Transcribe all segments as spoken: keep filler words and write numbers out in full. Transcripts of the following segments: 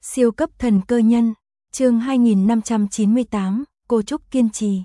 Siêu cấp thần cơ nhân, chương hai nghìn năm trăm chín mươi tám, cô Trúc kiên trì.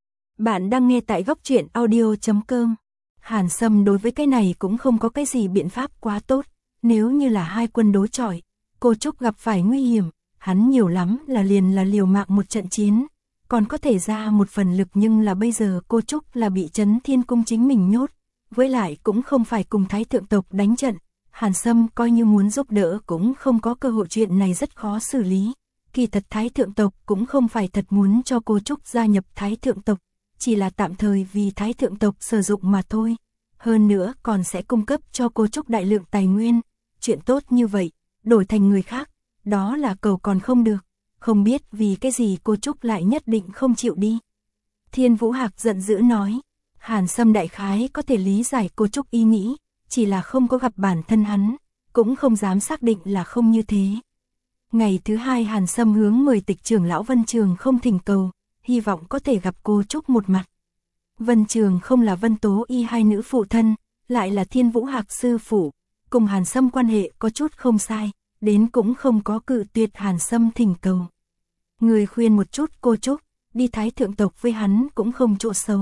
Bạn đang nghe tại góc truyện audio chấm com. Hàn Sâm đối với cái này cũng không có cái gì biện pháp quá tốt, nếu như là hai quân đối chọi, cô Trúc gặp phải nguy hiểm, hắn nhiều lắm là liền là liều mạng một trận chiến, còn có thể ra một phần lực, nhưng là bây giờ cô Trúc là bị Trấn Thiên Cung chính mình nhốt, với lại cũng không phải cùng Thái thượng tộc đánh trận. Hàn Sâm coi như muốn giúp đỡ cũng không có cơ hội, chuyện này rất khó xử lý. Kỳ thật Thái thượng tộc cũng không phải thật muốn cho cô Trúc gia nhập Thái thượng tộc, chỉ là tạm thời vì Thái thượng tộc sử dụng mà thôi. Hơn nữa còn sẽ cung cấp cho cô Trúc đại lượng tài nguyên. Chuyện tốt như vậy, đổi thành người khác, đó là cầu còn không được. Không biết vì cái gì cô Trúc lại nhất định không chịu đi. Thiên Vũ Hạc giận dữ nói. Hàn Sâm đại khái có thể lý giải cô Trúc ý nghĩ, chỉ là không có gặp bản thân hắn, cũng không dám xác định là không như thế. Ngày thứ hai Hàn Sâm hướng mời tịch trưởng lão Vân Trường không thỉnh cầu, hy vọng có thể gặp cô Trúc một mặt. Vân Trường không là Vân Tố Y hai nữ phụ thân, lại là Thiên Vũ Hạc sư phụ, cùng Hàn Sâm quan hệ có chút không sai, đến cũng không có cự tuyệt Hàn Sâm thỉnh cầu. Người khuyên một chút cô Trúc, đi Thái thượng tộc với hắn cũng không chỗ xấu.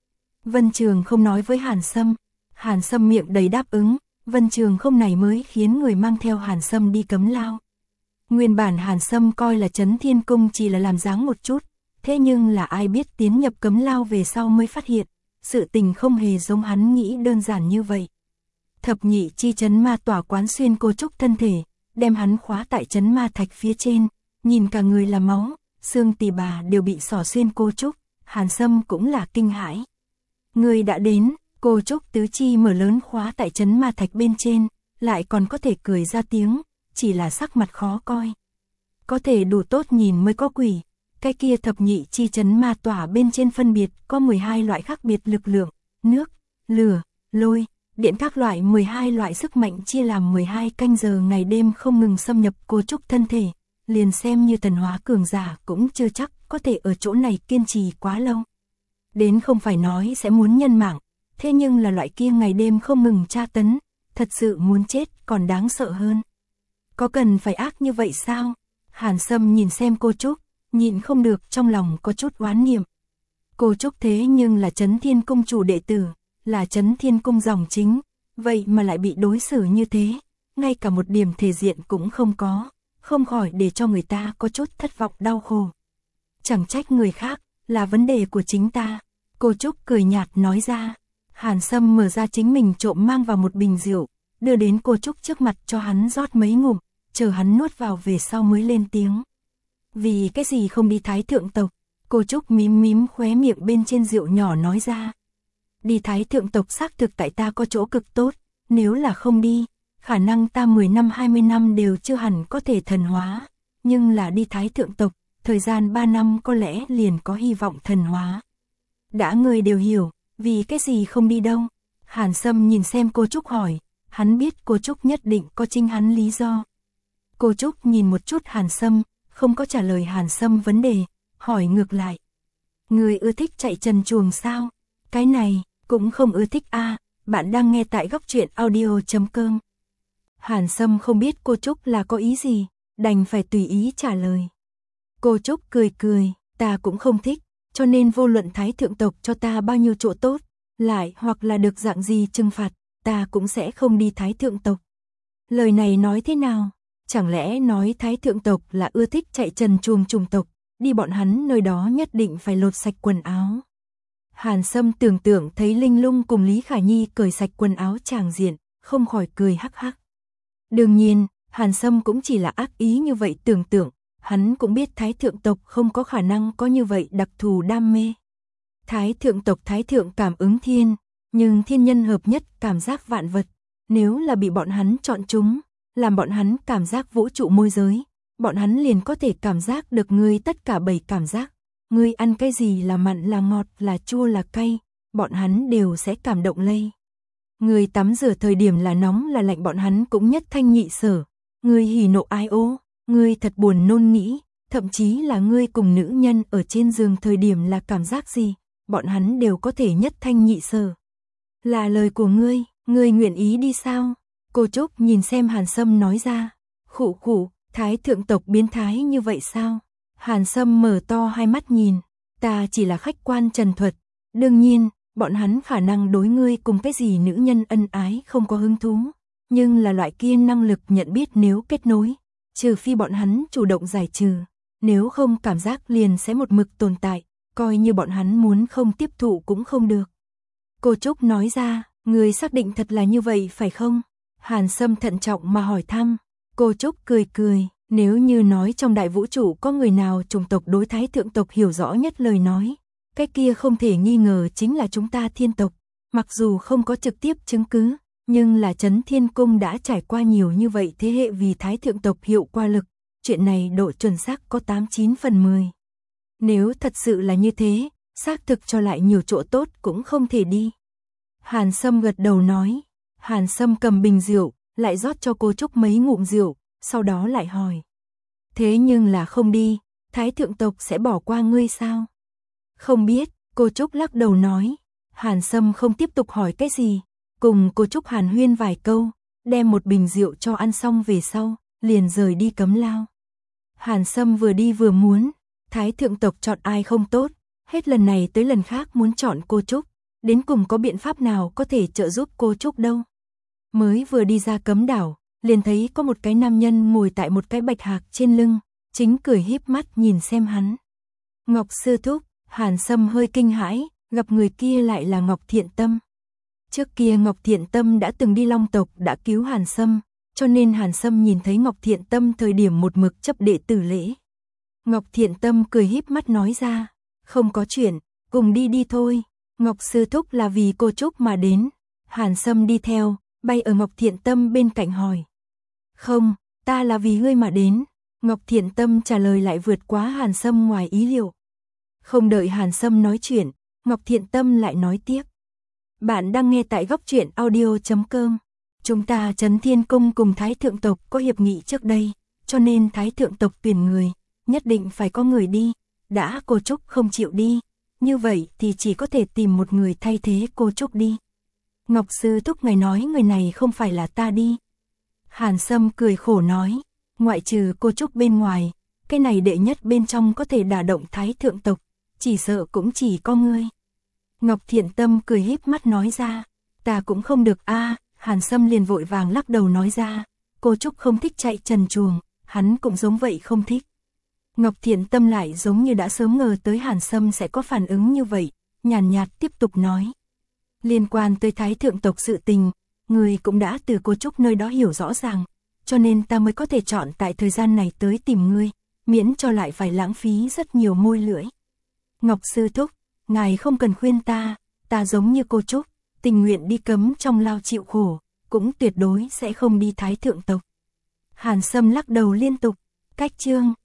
Vân Trường không nói với Hàn Sâm. Hàn Sâm miệng đầy đáp ứng, Vân Trường không này mới khiến người mang theo Hàn Sâm đi Cấm Lao. Nguyên bản Hàn Sâm coi là Trấn Thiên Cung chỉ là làm dáng một chút, thế nhưng là ai biết tiến nhập Cấm Lao về sau mới phát hiện, sự tình không hề giống hắn nghĩ đơn giản như vậy. Thập nhị chi chấn ma tỏa quán xuyên cô Trúc thân thể, đem hắn khóa tại chấn ma thạch phía trên, nhìn cả người là máu, xương tỳ bà đều bị xỏ xuyên cô Trúc, Hàn Sâm cũng là kinh hãi. Người đã đến. Cô Trúc tứ chi mở lớn khóa tại chấn ma thạch bên trên, lại còn có thể cười ra tiếng, chỉ là sắc mặt khó coi. Có thể đủ tốt nhìn mới có quỷ, cái kia thập nhị chi chấn ma tỏa bên trên phân biệt có mười hai loại khác biệt lực lượng, nước, lửa, lôi, điện, các loại mười hai loại sức mạnh chia làm mười hai canh giờ ngày đêm không ngừng xâm nhập cô Trúc thân thể, liền xem như tần hóa cường giả cũng chưa chắc có thể ở chỗ này kiên trì quá lâu. Đến không phải nói sẽ muốn nhân mạng. Thế nhưng là loại kia ngày đêm không ngừng tra tấn, thật sự muốn chết còn đáng sợ hơn. Có cần phải ác như vậy sao? Hàn Sâm nhìn xem cô Trúc, nhịn không được trong lòng có chút oán niệm. Cô Trúc thế nhưng là Trấn Thiên Cung chủ đệ tử, là Trấn Thiên Cung dòng chính, vậy mà lại bị đối xử như thế, ngay cả một điểm thể diện cũng không có, không khỏi để cho người ta có chút thất vọng đau khổ. Chẳng trách người khác, là vấn đề của chính ta. Cô Trúc cười nhạt nói ra. Hàn Sâm mở ra chính mình trộm mang vào một bình rượu, đưa đến cô Trúc trước mặt cho hắn rót mấy ngụm, chờ hắn nuốt vào về sau mới lên tiếng. Vì cái gì không đi Thái thượng tộc? Cô Trúc mím mím khóe miệng bên trên rượu nhỏ nói ra. Đi Thái thượng tộc xác thực tại ta có chỗ cực tốt, nếu là không đi, khả năng ta mười năm hai mươi năm đều chưa hẳn có thể thần hóa, nhưng là đi Thái thượng tộc, thời gian ba năm có lẽ liền có hy vọng thần hóa. Đã người đều hiểu. Vì cái gì không đi đâu? Hàn Sâm nhìn xem cô Trúc hỏi, hắn biết cô Trúc nhất định có chính hắn lý do. Cô Trúc nhìn một chút Hàn Sâm, không có trả lời Hàn Sâm vấn đề, hỏi ngược lại. Người ưa thích chạy trần truồng sao? Cái này, cũng không ưa thích a. À, bạn đang nghe tại góc truyện audio chấm com. Hàn Sâm không biết cô Trúc là có ý gì, đành phải tùy ý trả lời. Cô Trúc cười cười, ta cũng không thích. Cho nên vô luận Thái thượng tộc cho ta bao nhiêu chỗ tốt, lại hoặc là được dạng gì trừng phạt, ta cũng sẽ không đi Thái thượng tộc. Lời này nói thế nào? Chẳng lẽ nói Thái thượng tộc là ưa thích chạy trần truồng trùng tộc, đi bọn hắn nơi đó nhất định phải lột sạch quần áo. Hàn Sâm tưởng tượng thấy Linh Lung cùng Lý Khả Nhi cởi sạch quần áo tràng diện, không khỏi cười hắc hắc. Đương nhiên, Hàn Sâm cũng chỉ là ác ý như vậy tưởng tượng. Hắn cũng biết Thái thượng tộc không có khả năng có như vậy đặc thù đam mê. Thái thượng tộc Thái thượng cảm ứng thiên, nhưng thiên nhân hợp nhất cảm giác vạn vật. Nếu là bị bọn hắn chọn chúng, làm bọn hắn cảm giác vũ trụ môi giới, bọn hắn liền có thể cảm giác được ngươi tất cả bảy cảm giác. Ngươi ăn cái gì là mặn là ngọt là chua là cay, bọn hắn đều sẽ cảm động lây. Ngươi tắm rửa thời điểm là nóng là lạnh bọn hắn cũng nhất thanh nhị sở. Ngươi hỉ nộ ái ố. Ngươi thật buồn nôn nghĩ, thậm chí là ngươi cùng nữ nhân ở trên giường thời điểm là cảm giác gì, bọn hắn đều có thể nhất thanh nhị sở. Là lời của ngươi, ngươi nguyện ý đi sao? Cô Trúc nhìn xem Hàn Sâm nói ra, khụ khụ, Thái thượng tộc biến thái như vậy sao? Hàn Sâm mở to hai mắt nhìn, ta chỉ là khách quan trần thuật, đương nhiên, bọn hắn khả năng đối ngươi cùng cái gì nữ nhân ân ái không có hứng thú, nhưng là loại kia năng lực nhận biết nếu kết nối, trừ phi bọn hắn chủ động giải trừ, nếu không cảm giác liền sẽ một mực tồn tại, coi như bọn hắn muốn không tiếp thụ cũng không được. Cô Trúc nói ra, ngươi xác định thật là như vậy phải không? Hàn Sâm thận trọng mà hỏi thăm, cô Trúc cười cười, nếu như nói trong đại vũ trụ có người nào chủng tộc đối thái thượng tộc hiểu rõ nhất lời nói, cái kia không thể nghi ngờ chính là chúng ta thiên tộc, mặc dù không có trực tiếp chứng cứ, nhưng là Chấn Thiên Cung đã trải qua nhiều như vậy thế hệ vì thái thượng tộc hiệu qua lực, chuyện này độ chuẩn xác có tám chín phần mười. Nếu thật sự là như thế, xác thực cho lại nhiều chỗ tốt cũng không thể đi. Hàn Sâm gật đầu nói, Hàn Sâm cầm bình rượu, lại rót cho cô Trúc mấy ngụm rượu, sau đó lại hỏi. Thế nhưng là không đi, thái thượng tộc sẽ bỏ qua ngươi sao? Không biết, cô Trúc lắc đầu nói. Hàn Sâm không tiếp tục hỏi cái gì, cùng cô Trúc hàn huyên vài câu, đem một bình rượu cho ăn xong về sau, liền rời đi cấm lao. Hàn Sâm vừa đi vừa muốn, thái thượng tộc chọn ai không tốt, hết lần này tới lần khác muốn chọn cô Trúc, đến cùng có biện pháp nào có thể trợ giúp cô Trúc đâu. Mới vừa đi ra cấm đảo, liền thấy có một cái nam nhân ngồi tại một cái bạch hạc trên lưng, chính cười híp mắt nhìn xem hắn. Ngọc sư thúc, Hàn Sâm hơi kinh hãi, gặp người kia lại là Ngọc Thiện Tâm. Trước kia Ngọc Thiện Tâm đã từng đi Long tộc đã cứu Hàn Sâm, cho nên Hàn Sâm nhìn thấy Ngọc Thiện Tâm thời điểm một mực chấp đệ tử lễ. Ngọc Thiện Tâm cười híp mắt nói ra, không có chuyện, cùng đi đi thôi. Ngọc sư thúc là vì cô Trúc mà đến. Hàn Sâm đi theo, bay ở Ngọc Thiện Tâm bên cạnh hỏi. Không, ta là vì ngươi mà đến. Ngọc Thiện Tâm trả lời lại vượt quá Hàn Sâm ngoài ý liệu. Không đợi Hàn Sâm nói chuyện, Ngọc Thiện Tâm lại nói tiếp. Bạn đang nghe tại góc truyện audio chấm com. Chúng ta Chấn Thiên Cung cùng Thái Thượng tộc có hiệp nghị trước đây, cho nên Thái Thượng tộc tuyển người, nhất định phải có người đi. Đã cô Trúc không chịu đi, như vậy thì chỉ có thể tìm một người thay thế cô Trúc đi. Ngọc sư thúc ngài nói người này không phải là ta đi. Hàn Sâm cười khổ nói, ngoại trừ cô Trúc bên ngoài, cái này đệ nhất bên trong có thể đả động Thái Thượng tộc, chỉ sợ cũng chỉ có ngươi. Ngọc Thiện Tâm cười híp mắt nói ra, ta cũng không được a. Hàn Sâm liền vội vàng lắc đầu nói ra, cô Trúc không thích chạy trần truồng, hắn cũng giống vậy không thích. Ngọc Thiện Tâm lại giống như đã sớm ngờ tới Hàn Sâm sẽ có phản ứng như vậy, nhàn nhạt tiếp tục nói. Liên quan tới Thái Thượng tộc sự tình, người cũng đã từ cô Trúc nơi đó hiểu rõ ràng, cho nên ta mới có thể chọn tại thời gian này tới tìm ngươi, miễn cho lại phải lãng phí rất nhiều môi lưỡi. Ngọc sư thúc, ngài không cần khuyên ta, ta giống như cô Trúc, tình nguyện đi cấm trong lao chịu khổ, cũng tuyệt đối sẽ không đi Thái Thượng tộc. Hàn Sâm lắc đầu liên tục, cách chương.